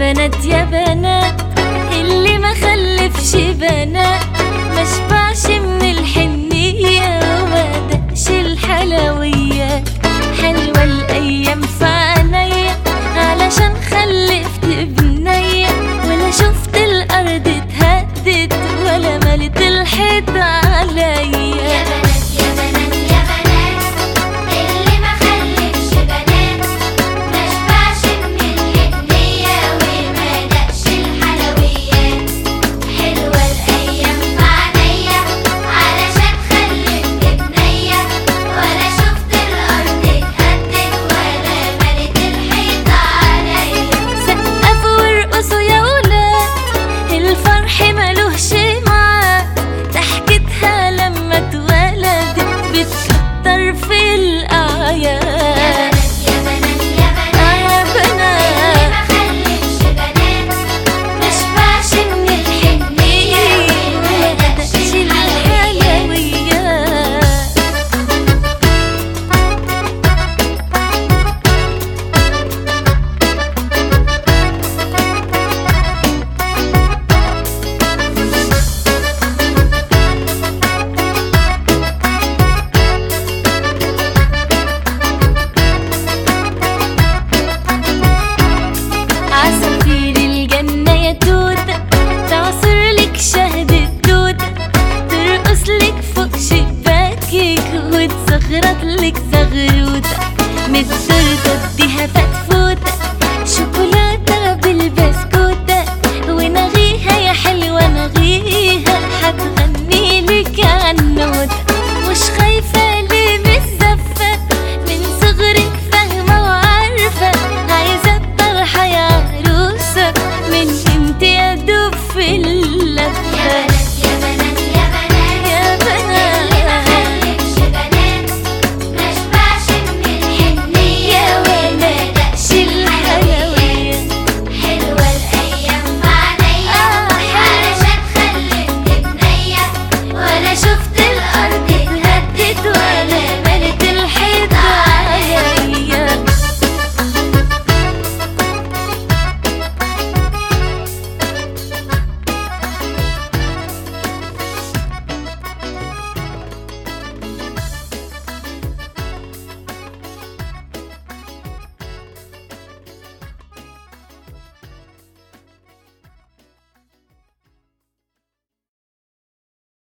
بنات يا بنات، اللي ما خلفش بنات ما شبعش من الحنية وما دقش الحلويات. حلوة الأيام في عينيا علشان خلفت بنية، ولا شفت الأرض اتهدت ولا ملت الحيط عليا. يا بنات يا بنات يا بنات، اللي ما خلفش بنات ما شبعش من الحنية وما دقش الحلويات. حلوة الأيام في عينيا علشان خلفت بنية، ولا شفت الأرض اتهدت ولا ملت الحيط عليا. سقفوا وارقصوا يا ولاد، الفرح ملوش ميعاد، ضحكتها لما اتولدت بتكتر في الأعياد. يا بنات يا بنات يا بنات، اللي ما خلفش بنات ما شبعش من الحنية وما دقش الحلويات. عصافير الجنة يا توتة تعصر لك شهد التوتة، ترقص لك فوق شباكك وتزغرط لك زغروتة، من التورتة اديها فتفوتة،